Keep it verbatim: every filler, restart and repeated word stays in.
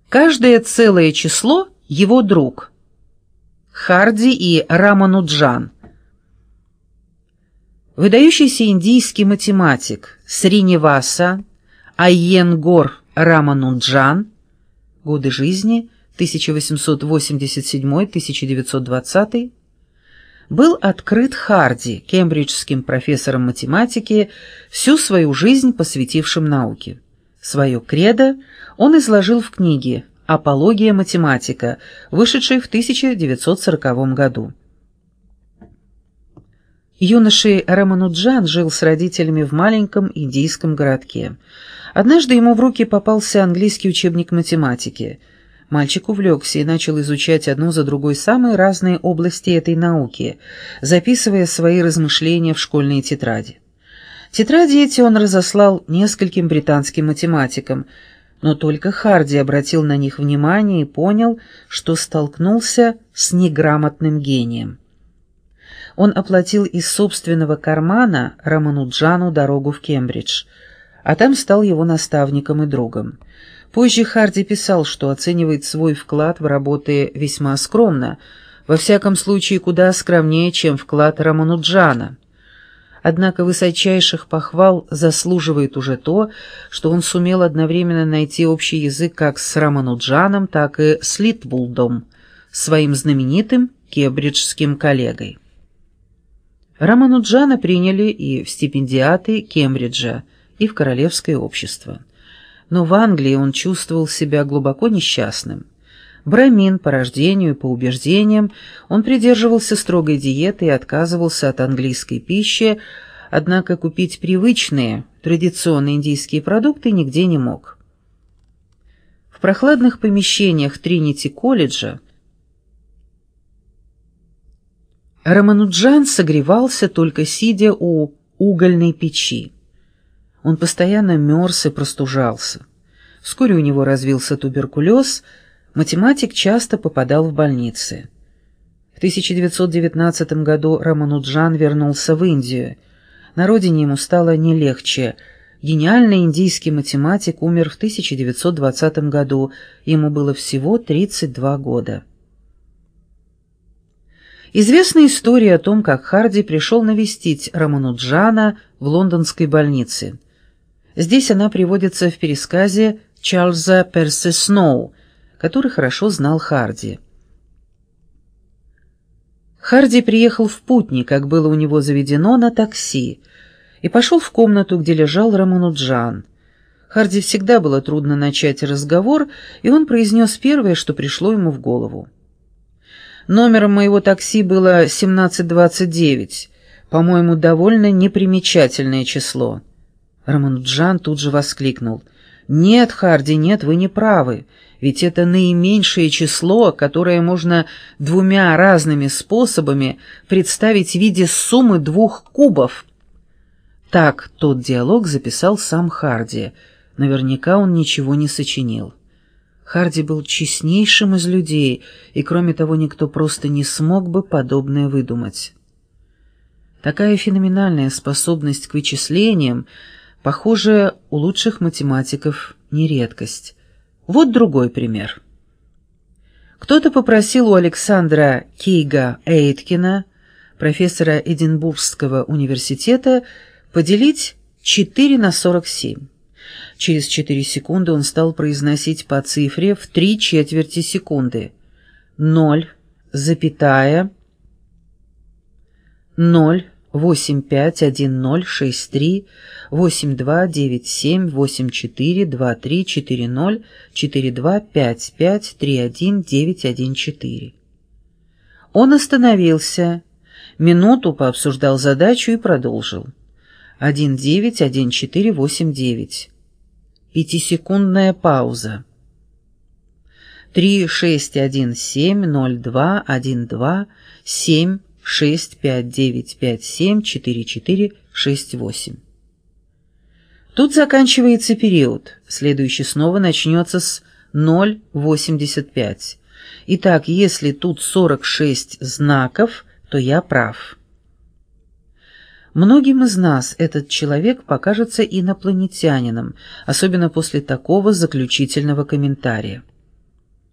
Каждое целое число – его друг. Харди и Рамануджан. Выдающийся индийский математик Сриниваса Айенгор Рамануджан, годы жизни тысяча восемьсот восемьдесят седьмой — тысяча девятьсот двадцатый, был открыт Харди, кембриджским профессором математики, всю свою жизнь посвятившим науке. Свое кредо он изложил в книге «Апология математика», вышедшей в тысяча девятьсот сороковом году. Юноша Рамануджан жил с родителями в маленьком индийском городке. Однажды ему в руки попался английский учебник математики. Мальчик увлекся и начал изучать одну за другой самые разные области этой науки, записывая свои размышления в школьные тетради. Тетради эти он разослал нескольким британским математикам, но только Харди обратил на них внимание и понял, что столкнулся с неграмотным гением. Он оплатил из собственного кармана Рамануджану дорогу в Кембридж, а там стал его наставником и другом. Позже Харди писал, что оценивает свой вклад в работы весьма скромно, во всяком случае куда скромнее, чем вклад Рамануджана. Однако высочайших похвал заслуживает уже то, что он сумел одновременно найти общий язык как с Рамануджаном, так и с Литвулдом, своим знаменитым кембриджским коллегой. Рамануджана приняли и в стипендиаты Кембриджа, и в королевское общество. Но в Англии он чувствовал себя глубоко несчастным. Брамин по рождению и по убеждениям, он придерживался строгой диеты и отказывался от английской пищи, однако купить привычные, традиционные индийские продукты нигде не мог. В прохладных помещениях Тринити-колледжа Рамануджан согревался, только сидя у угольной печи. Он постоянно мерз и простужался. Вскоре у него развился туберкулез, математик часто попадал в больницы. В тысяча девятьсот девятнадцатом году Рамануджан вернулся в Индию. На родине ему стало не легче. Гениальный индийский математик умер в тысяча девятьсот двадцатом году, ему было всего тридцать два года. Известна история о том, как Харди пришел навестить Рамануджана в лондонской больнице. Здесь она приводится в пересказе Чарльза Перси Сноу, который хорошо знал Харди. Харди приехал в Путни, как было у него заведено, на такси, и пошел в комнату, где лежал Рамануджан. Харди всегда было трудно начать разговор, и он произнес первое, что пришло ему в голову. Номером моего такси было семнадцать двадцать девять, по-моему, довольно непримечательное число. Рамануджан тут же воскликнул: «Нет, Харди, нет, вы не правы, ведь это наименьшее число, которое можно двумя разными способами представить в виде суммы двух кубов». Так тот диалог записал сам Харди, наверняка он ничего не сочинил. Харди был честнейшим из людей, и кроме того никто просто не смог бы подобное выдумать. Такая феноменальная способность к вычислениям, похоже, у лучших математиков не редкость. Вот другой пример. Кто-то попросил у Александра Кейга Эйткина, профессора Эдинбургского университета, поделить четыре на сорок семь. Через четыре секунды он стал произносить по цифре в три четверти секунды. Ноль, запятая, ноль, восемь пять один ноль шесть три восемь два девять семь восемь четыре два три четыре ноль четыре два пять пять три один девять один четыре. Он остановился, минуту пообсуждал задачу и продолжил. один девять один четыре восемь девять. Пятисекундная пауза. три шесть один семь ноль два один два семь шесть пять девять пять семь четыре четыре шесть восемь. Тут заканчивается период, следующий снова начнется с ноль восемьдесят пять. Итак, если тут сорок шесть знаков, то я прав. Многим из нас этот человек покажется инопланетянином, особенно после такого заключительного комментария.